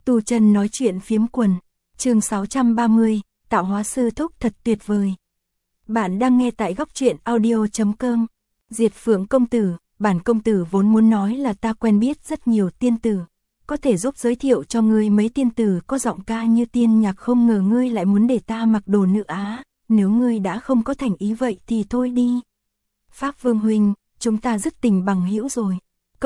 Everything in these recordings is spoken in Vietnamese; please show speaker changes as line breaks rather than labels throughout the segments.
Tu chân nói chuyện phiếm quần, chương 630, tạo hóa sư thúc thật tuyệt vời. Bạn đang nghe tại góc truyện audio.com. Diệt Phượng công tử, bản công tử vốn muốn nói là ta quen biết rất nhiều tiên tử, có thể giúp giới thiệu cho ngươi mấy tiên tử có giọng ca như tiên nhạc, không ngờ ngươi lại muốn để ta mặc đồ nữ á, nếu ngươi đã không có thành ý vậy thì thôi đi. Pháp Vương huynh, chúng ta dứt tình bằng hữu rồi.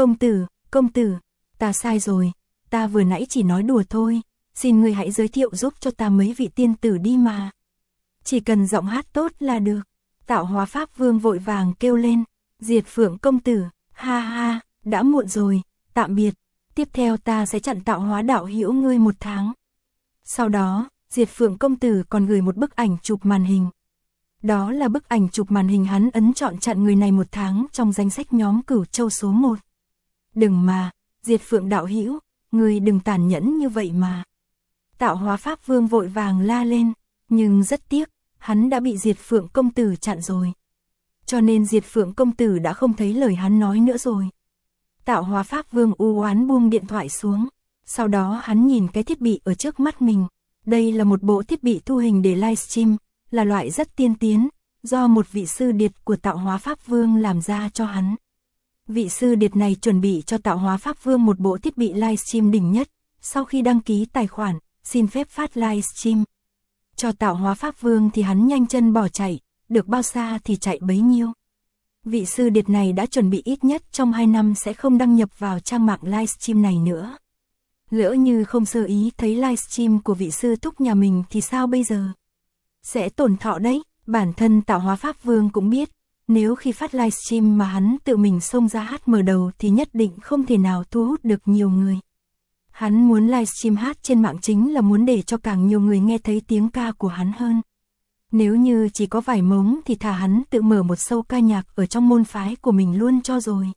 Công tử, ta sai rồi, ta vừa nãy chỉ nói đùa thôi, xin ngươi hãy giới thiệu giúp cho ta mấy vị tiên tử đi mà. Chỉ cần giọng hát tốt là được. Tạo hóa Pháp Vương vội vàng kêu lên. Diệt Phượng công tử, ha ha, đã muộn rồi, tạm biệt, tiếp theo ta sẽ chặn tạo hóa đạo hữu ngươi 1 tháng. Sau đó, Diệt Phượng công tử còn gửi một bức ảnh chụp màn hình. Đó là bức ảnh chụp màn hình hắn ấn chọn chặn người này 1 tháng trong danh sách nhóm Cửu Châu số 1. Đừng mà, Diệt Phượng đạo hữu, ngươi đừng tàn nhẫn như vậy mà. Tạo hóa Pháp Vương vội vàng la lên, nhưng rất tiếc, hắn đã bị Diệt Phượng công tử chặn rồi. Cho nên Diệt Phượng công tử đã không thấy lời hắn nói nữa rồi. Tạo hóa Pháp Vương u oán buông điện thoại xuống. Sau đó hắn nhìn cái thiết bị ở trước mắt mình. Đây là một bộ thiết bị thu hình để livestream, là loại rất tiên tiến, do một vị sư điệt của Tạo hóa Pháp Vương làm ra cho hắn. Vị sư điệt này chuẩn bị cho Tạo hóa Pháp Vương một bộ thiết bị livestream đỉnh nhất, sau khi đăng ký tài khoản, xin phép phát livestream. Cho Tạo hóa Pháp Vương thì hắn nhanh chân bỏ chạy, được bao xa thì chạy bấy nhiêu. Vị sư điệt này đã chuẩn bị ít nhất trong 2 năm sẽ không đăng nhập vào trang mạng livestream này nữa. Lỡ như không sơ ý thấy livestream của vị sư thúc nhà mình thì sao bây giờ? Sẽ tổn thọ đấy, bản thân Tạo hóa Pháp Vương cũng biết, nếu khi phát livestream mà hắn tự mình xông ra hát mở đầu thì nhất định không thể nào thu hút được nhiều người. Hắn muốn livestream hát trên mạng chính là muốn để cho càng nhiều người nghe thấy tiếng ca của hắn hơn. Nếu như chỉ có vài mống thì thà hắn tự mở một show ca nhạc ở trong môn phái của mình luôn cho rồi.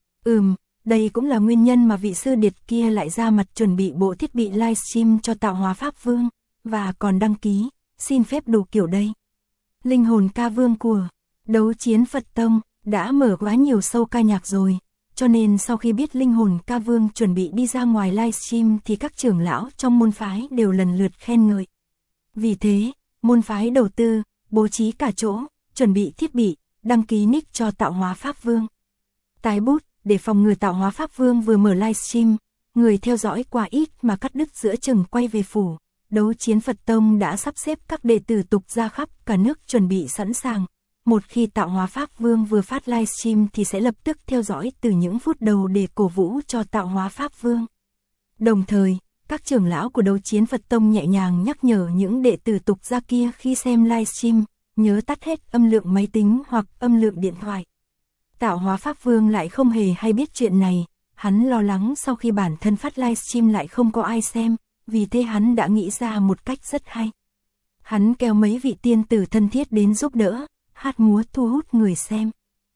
Đây cũng là nguyên nhân mà vị sư điệt kia lại ra mặt chuẩn bị bộ thiết bị livestream cho Tạo hóa Pháp Vương, và còn đăng ký, xin phép đủ kiểu đây. Linh hồn ca vương của Đấu Chiến Phật Tông đã mở quá nhiều show ca nhạc rồi, cho nên sau khi biết Linh hồn ca vương chuẩn bị đi ra ngoài livestream thì các trưởng lão trong môn phái đều lần lượt khen ngợi. Vì thế, môn phái đầu tư, bố trí cả chỗ, chuẩn bị thiết bị, đăng ký nick cho Tạo hóa Pháp Vương. Tái bút, để phòng ngừa Tạo hóa Pháp Vương vừa mở livestream, người theo dõi quá ít mà cắt đứt giữa chừng quay về phủ. Đấu Chiến Phật Tông đã sắp xếp các đệ tử tục ra khắp cả nước chuẩn bị sẵn sàng. Một khi Tạo hóa Pháp Vương vừa phát livestream thì sẽ lập tức theo dõi từ những phút đầu để cổ vũ cho Tạo hóa Pháp Vương. Đồng thời, các trưởng lão của Đấu Chiến Phật Tông nhẹ nhàng nhắc nhở những đệ tử tục gia kia khi xem livestream, nhớ tắt hết âm lượng máy tính hoặc âm lượng điện thoại. Tạo hóa Pháp Vương lại không hề hay biết chuyện này, hắn lo lắng sau khi bản thân phát livestream lại không có ai xem, vì thế hắn đã nghĩ ra một cách rất hay. Hắn kéo mấy vị tiên tử thân thiết đến giúp đỡ, hát múa thu hút người xem.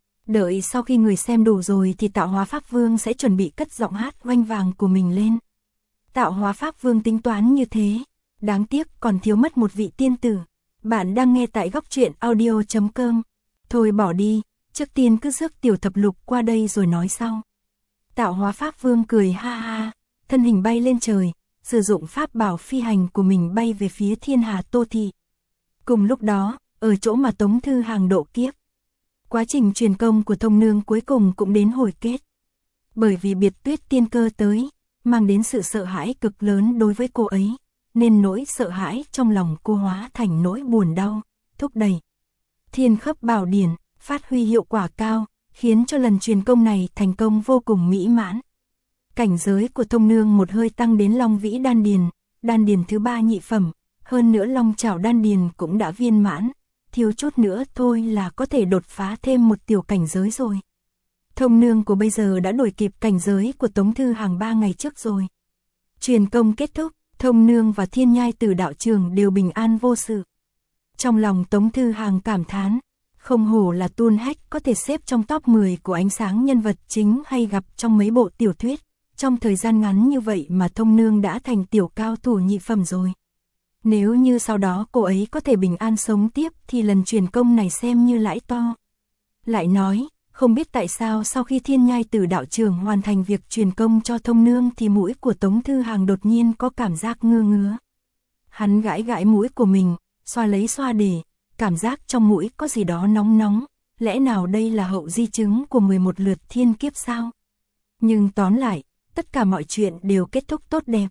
Đợi sau khi người xem đủ rồi thì Tạo hóa Pháp Vương sẽ chuẩn bị cất giọng hát oanh vàng của mình lên. Tạo hóa Pháp Vương tính toán như thế, đáng tiếc còn thiếu mất một vị tiên tử. Bạn đang nghe tại góc truyện audio.com. Thôi bỏ đi, trước tiên cứ rước Tiểu Thập Lục qua đây rồi nói sau. Tạo hóa Pháp Vương cười ha ha, thân hình bay lên trời, sử dụng pháp bảo phi hành của mình bay về phía Thiên Hà Tô Thị. Cùng lúc đó, ở chỗ mà Tống Thư Hàng độ kiếp, quá trình truyền công của Thông Nương cuối cùng cũng đến hồi kết. Bởi vì Biệt Tuyết tiên cơ tới, mang đến sự sợ hãi cực lớn đối với cô ấy, nên nỗi sợ hãi trong lòng cô hóa thành nỗi buồn đau, thúc đẩy Thiên Khấp Bảo Điển phát huy hiệu quả cao, khiến cho lần truyền công này thành công vô cùng mỹ mãn. Cảnh giới của Thông Nương một hơi tăng đến Long Vĩ đan điền thứ 3 nhị phẩm, hơn nữa Long Chảo đan điền cũng đã viên mãn, thiếu chút nữa thôi là có thể đột phá thêm một tiểu cảnh giới rồi. Thông Nương của bây giờ đã đuổi kịp cảnh giới của Tống Thư Hàng 3 ngày trước rồi. Truyền công kết thúc, Thông Nương và Thiên Nhai Tử đạo trường đều bình an vô sự. Trong lòng Tống Thư Hàng cảm thán, không hổ là Tuôn Hách có thể xếp trong top 10 của ánh sáng nhân vật chính hay gặp trong mấy bộ tiểu thuyết. Trong thời gian ngắn như vậy mà Thông Nương đã thành tiểu cao thủ nhị phẩm rồi. Nếu như sau đó cô ấy có thể bình an sống tiếp thì lần truyền công này xem như lãi to. Lại nói, Không biết tại sao sau khi Thiên Nhai Tử đạo trưởng hoàn thành việc truyền công cho Thông Nương thì mũi của Tống Thư Hàng đột nhiên có cảm giác ngứa ngứa. Hắn gãi gãi mũi của mình, xoa lấy xoa để, cảm giác trong mũi có gì đó nóng nóng, lẽ nào đây là hậu di chứng của 11 lượt thiên kiếp sao? Nhưng tóm lại, tất cả mọi chuyện đều kết thúc tốt đẹp.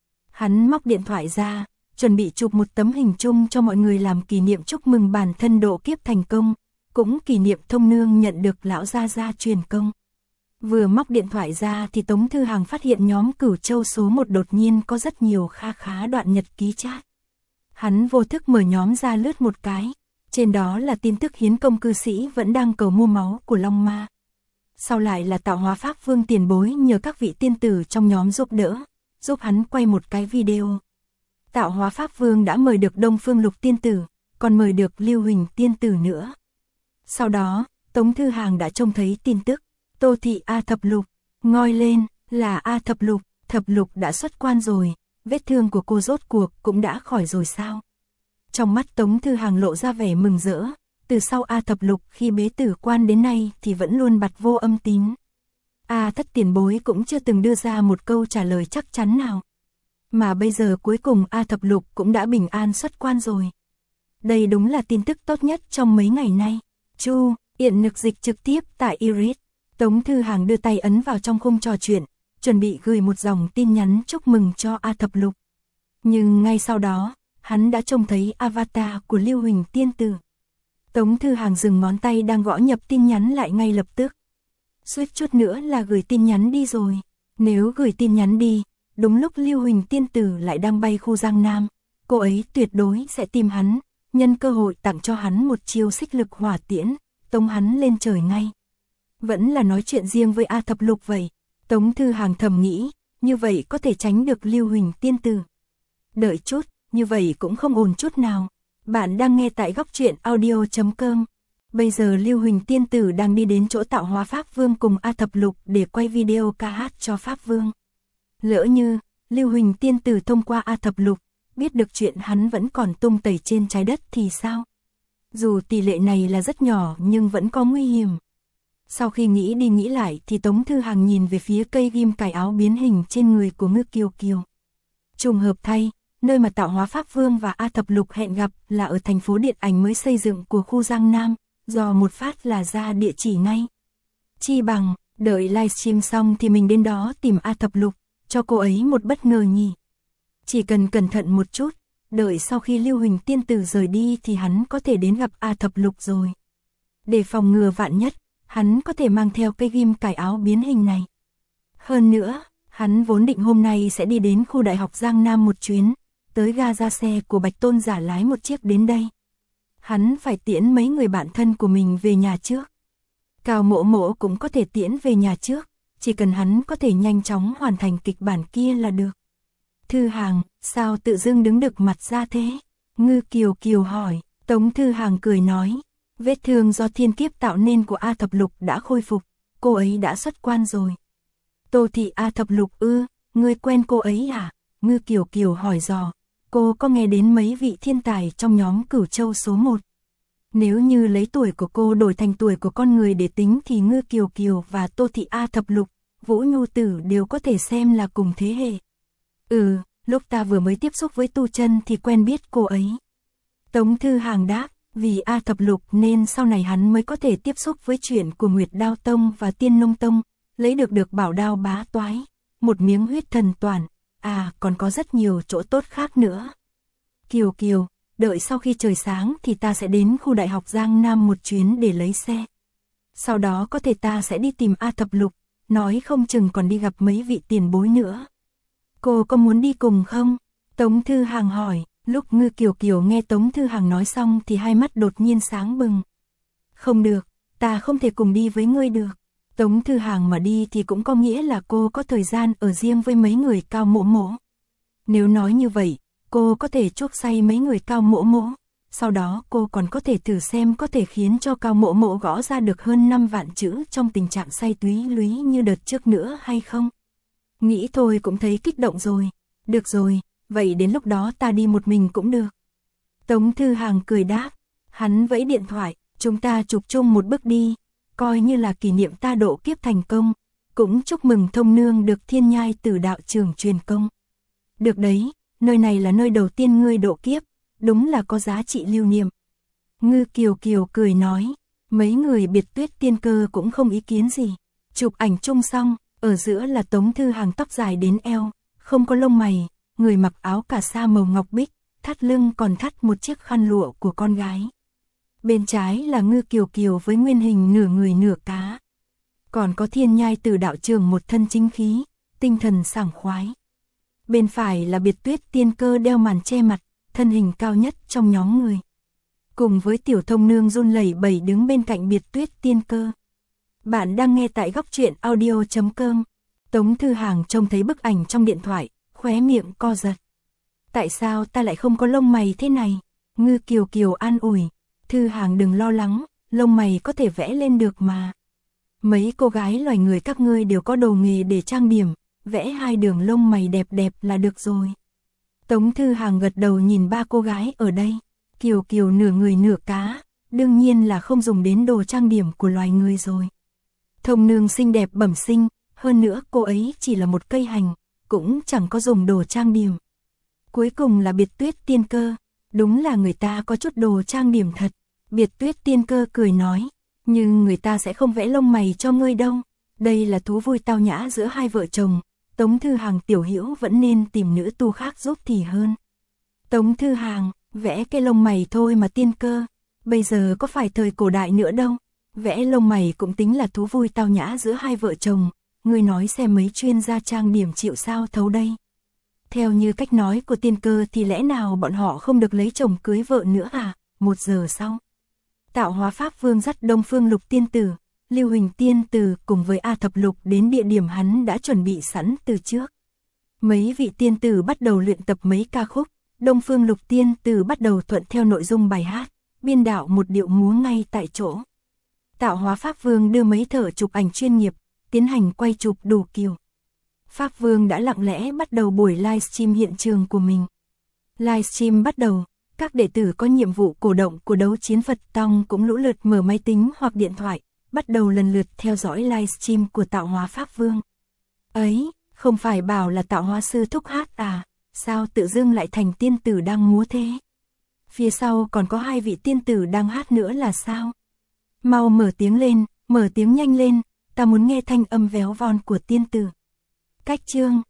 Hắn móc điện thoại ra, chuẩn bị chụp một tấm hình chung cho mọi người làm kỷ niệm chúc mừng bản thân độ kiếp thành công, cũng kỷ niệm Thông Nương nhận được lão gia gia truyền công. Vừa móc điện thoại ra thì Tống Thư Hàng phát hiện nhóm Cửu Châu số 1 đột nhiên có rất nhiều khá đoạn nhật ký chat. Hắn vô thức mở nhóm ra lướt một cái, trên đó là tin tức hiến công cư sĩ vẫn đang cầu mua máu của Long Ma. Sau lại là Tạo Hóa Pháp Vương tiền bối nhờ các vị tiên tử trong nhóm giúp đỡ, giúp hắn quay một cái video. Tạo Hóa Pháp Vương đã mời được Đông Phương Lục tiên tử, còn mời được Lưu Huỳnh tiên tử nữa. Sau đó, Tống Thư Hàng đã trông thấy tin tức, Tô Thị A Thập Lục, ngoi lên, là A Thập Lục đã xuất quan rồi, vết thương của cô rốt cuộc cũng đã khỏi rồi sao? Trong mắt Tống Thư Hàng lộ ra vẻ mừng rỡ, từ sau A Thập Lục khi bế tử quan đến nay thì vẫn luôn bặt vô âm tín. A Thất tiền bối cũng chưa từng đưa ra một câu trả lời chắc chắn nào. Mà bây giờ cuối cùng A Thập Lục cũng đã bình an xuất quan rồi. Đây đúng là tin tức tốt nhất trong mấy ngày nay. Chu, Yện Nực dịch trực tiếp tại Iris. Tống Thư Hàng đưa tay ấn vào trong khung trò chuyện, chuẩn bị gửi một dòng tin nhắn chúc mừng cho A Thập Lục. Nhưng ngay sau đó, hắn đã trông thấy avatar của Lưu Huỳnh tiên tử. Tống Thư Hàng dừng ngón tay đang gõ nhập tin nhắn lại ngay lập tức. Suýt chút nữa là gửi tin nhắn đi rồi. Nếu gửi tin nhắn đi, đúng lúc Lưu Huỳnh tiên tử lại đang bay khu Giang Nam, cô ấy tuyệt đối sẽ tìm hắn, nhân cơ hội tặng cho hắn một chiêu xích lực hỏa tiễn, tống hắn lên trời ngay. Vẫn là nói chuyện riêng với A Thập Lục vậy. Tống Thư Hàng thầm nghĩ, như vậy có thể tránh được Lưu Huỳnh tiên tử. Đợi chút, như vậy cũng không ổn chút nào. Bạn đang nghe tại góc truyện audio.com. Bây giờ Lưu Huỳnh tiên tử đang đi đến chỗ Tạo Hóa Pháp Vương cùng A Thập Lục để quay video ca hát cho Pháp Vương. Lỡ như, Lưu Huỳnh tiên tử thông qua A Thập Lục, biết được chuyện hắn vẫn còn tung tẩy trên trái đất thì sao? Dù tỷ lệ này là rất nhỏ nhưng vẫn có nguy hiểm. Sau khi nghĩ đi nghĩ lại thì Tống Thư Hàng nhìn về phía cây ghim cài áo biến hình trên người của Ngư Kiều Kiều. Trùng hợp thay, nơi mà Tạo Hóa Pháp Vương và A Thập Lục hẹn gặp là ở thành phố điện ảnh mới xây dựng của khu Giang Nam, dò một phát là ra địa chỉ ngay. Chi bằng, đợi livestream xong thì mình đến đó tìm A Thập Lục, cho cô ấy một bất ngờ nhỉ. Chỉ cần cẩn thận một chút, đợi sau khi Lưu Huỳnh tiên tử rời đi thì hắn có thể đến gặp A Thập Lục rồi. Để phòng ngừa vạn nhất, hắn có thể mang theo cây ghim cài áo biến hình này. Hơn nữa, hắn vốn định hôm nay sẽ đi đến khu đại học Giang Nam một chuyến, tới ga ra xe của Bạch Tôn Giả lái một chiếc đến đây. Hắn phải tiễn mấy người bạn thân của mình về nhà trước. Cao Mộ Mộ cũng có thể tiễn về nhà trước, chỉ cần hắn có thể nhanh chóng hoàn thành kịch bản kia là được. Thư Hàng, sao tự dưng đứng đực mặt ra thế? Ngư Kiều Kiều hỏi. Tống Thư Hàng cười nói, vết thương do thiên kiếp tạo nên của A Thập Lục đã khôi phục, cô ấy đã xuất quan rồi. Tô Thị A Thập Lục ư, ngươi quen cô ấy à? Ngư Kiều Kiều hỏi dò, cô có nghe đến mấy vị thiên tài trong nhóm Cửu Châu số 1. Nếu như lấy tuổi của cô đổi thành tuổi của con người để tính thì Ngư Kiều Kiều và Tô Thị A Thập Lục, Vũ Nhu Tử đều có thể xem là cùng thế hệ. Lúc ta vừa mới tiếp xúc với Tu Chân thì quen biết cô ấy. Tống Thư Hàng đáp, vì A Thập Lục nên sau này hắn mới có thể tiếp xúc với chuyện của Nguyệt Đao Tông và Tiên Nông Tông, lấy được bảo đao bá toái, một miếng huyết thần toàn, còn có rất nhiều chỗ tốt khác nữa. Kiều Kiều, đợi sau khi trời sáng thì ta sẽ đến khu đại học Giang Nam một chuyến để lấy xe. Sau đó có thể ta sẽ đi tìm A Thập Lục, nói không chừng còn đi gặp mấy vị tiền bối nữa. Cô có muốn đi cùng không? Tống Thư Hàng hỏi. Lúc Ngư Kiều Kiều nghe Tống Thư Hàng nói xong thì hai mắt đột nhiên sáng bừng. Không được, ta không thể cùng đi với ngươi được. Tống Thư Hàng mà đi thì cũng có nghĩa là cô có thời gian ở riêng với mấy người Cao Mộ Mộ. Nếu nói như vậy, cô có thể chuốc say mấy người Cao Mộ Mộ. Sau đó cô còn có thể thử xem có thể khiến cho Cao Mộ Mộ gõ ra được hơn 5 vạn chữ trong tình trạng say túy lúy như đợt trước nữa hay không? Nghĩ thôi cũng thấy kích động rồi. Được rồi, vậy đến lúc đó ta đi một mình cũng được. Tống Thư Hàng cười đáp, hắn vẫy điện thoại, chúng ta chụp chung một bức đi. coi như là kỷ niệm ta độ kiếp thành công, cũng chúc mừng thông nương được Thiên Nhai Tử đạo trường truyền công. Được đấy, nơi này là nơi đầu tiên ngươi độ kiếp, đúng là có giá trị lưu niệm. Ngư Kiều Kiều cười nói, mấy người Biệt Tuyết Tiên Cơ cũng không ý kiến gì. Chụp ảnh chung xong, ở giữa là Tống Thư Hàng tóc dài đến eo, không có lông mày, người mặc áo cà sa màu ngọc bích, thắt lưng còn thắt một chiếc khăn lụa của con gái. Bên trái là Ngư Kiều Kiều với nguyên hình nửa người nửa cá. Còn có Thiên Nhai Tử đạo trường một thân chính khí, tinh thần sảng khoái. Bên phải là Biệt Tuyết Tiên Cơ đeo màn che mặt, thân hình cao nhất trong nhóm người. Cùng với tiểu thông nương run lẩy bẩy đứng bên cạnh Biệt Tuyết Tiên Cơ. Bạn đang nghe tại góc truyện audio.com. Tống Thư Hàng trông thấy bức ảnh trong điện thoại, khóe miệng co giật. Tại sao ta lại không có lông mày thế này? Ngư Kiều Kiều an ủi. Thư Hàng đừng lo lắng, lông mày có thể vẽ lên được mà. Mấy cô gái loài người các ngươi đều có đồ nghề để trang điểm, vẽ 2 đường lông mày đẹp đẹp là được rồi. Tống Thư Hàng gật đầu nhìn 3 cô gái ở đây. Kiều Kiều nửa người nửa cá, đương nhiên là không dùng đến đồ trang điểm của loài người rồi. Thông nương xinh đẹp bẩm sinh, hơn nữa cô ấy chỉ là một cây hành, cũng chẳng có dùng đồ trang điểm. Cuối cùng là Biệt Tuyết Tiên Cơ, đúng là người ta có chút đồ trang điểm thật. Biệt Tuyết Tiên Cơ cười nói, nhưng người ta sẽ không vẽ lông mày cho ngươi đâu. Đây là thú vui tao nhã giữa hai vợ chồng, Tống Thư Hàng tiểu hữu vẫn nên tìm nữ tu khác giúp thì hơn. Tống Thư Hàng, vẽ cái lông mày thôi mà Tiên Cơ, bây giờ có phải thời cổ đại nữa đâu. Vẽ lông mày cũng tính là thú vui tao nhã giữa hai vợ chồng, ngươi nói xem mấy chuyên gia trang điểm chịu sao thấu đây. Theo như cách nói của Tiên Cơ thì lẽ nào bọn họ không được lấy chồng cưới vợ nữa à? 1 giờ sau, Tạo Hóa Pháp Vương dắt Đông Phương Lục Tiên Tử, Lưu Huỳnh Tiên Tử cùng với A Thập Lục đến địa điểm hắn đã chuẩn bị sẵn từ trước. Mấy vị tiên tử bắt đầu luyện tập mấy ca khúc, Đông Phương Lục Tiên Tử bắt đầu thuận theo nội dung bài hát, biên đạo một điệu múa ngay tại chỗ. Tạo Hóa Pháp Vương đưa mấy thợ chụp ảnh chuyên nghiệp, tiến hành quay chụp đủ kiểu. Pháp Vương đã lặng lẽ bắt đầu buổi livestream hiện trường của mình. Livestream bắt đầu, các đệ tử có nhiệm vụ cổ động của đấu chiến Phật Tông cũng lũ lượt mở máy tính hoặc điện thoại, bắt đầu lần lượt theo dõi livestream của Tạo Hóa Pháp Vương. Ấy, không phải bảo là Tạo Hóa Sư thúc hát à, sao tự dưng lại thành tiên tử đang múa thế? Phía sau còn có 2 vị tiên tử đang hát nữa là sao? Mau mở tiếng lên, mở tiếng nhanh lên, ta muốn nghe thanh âm véo von của tiên tử. Cách chương